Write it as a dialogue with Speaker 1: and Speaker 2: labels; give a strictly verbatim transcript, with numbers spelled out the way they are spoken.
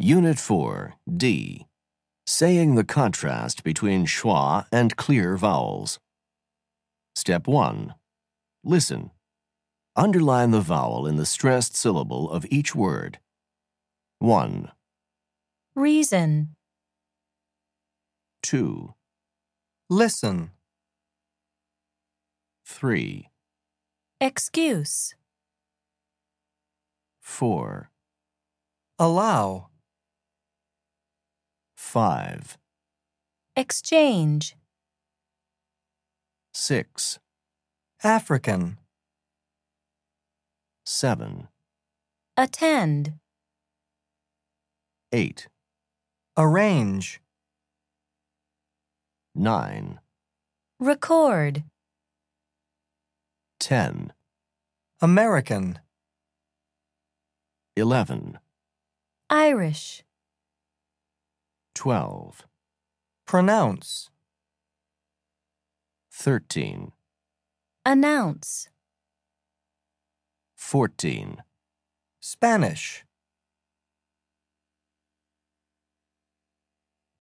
Speaker 1: Unit four, D. Saying the contrast between schwa and clear vowels. Step one. Listen. Underline the vowel in the stressed syllable of each word. one.
Speaker 2: Reason.
Speaker 1: two.
Speaker 3: Listen.
Speaker 1: three.
Speaker 2: Excuse.
Speaker 1: four.
Speaker 3: Allow.
Speaker 1: five.
Speaker 2: Exchange.
Speaker 1: six.
Speaker 3: African.
Speaker 1: seven.
Speaker 2: Attend.
Speaker 1: eight.
Speaker 3: Arrange.
Speaker 1: nine.
Speaker 2: Record.
Speaker 1: ten.
Speaker 3: American.
Speaker 1: eleven.
Speaker 2: Irish.
Speaker 1: twelve.
Speaker 3: Pronounce.
Speaker 1: thirteen.
Speaker 2: Announce.
Speaker 1: fourteen.
Speaker 3: Spanish.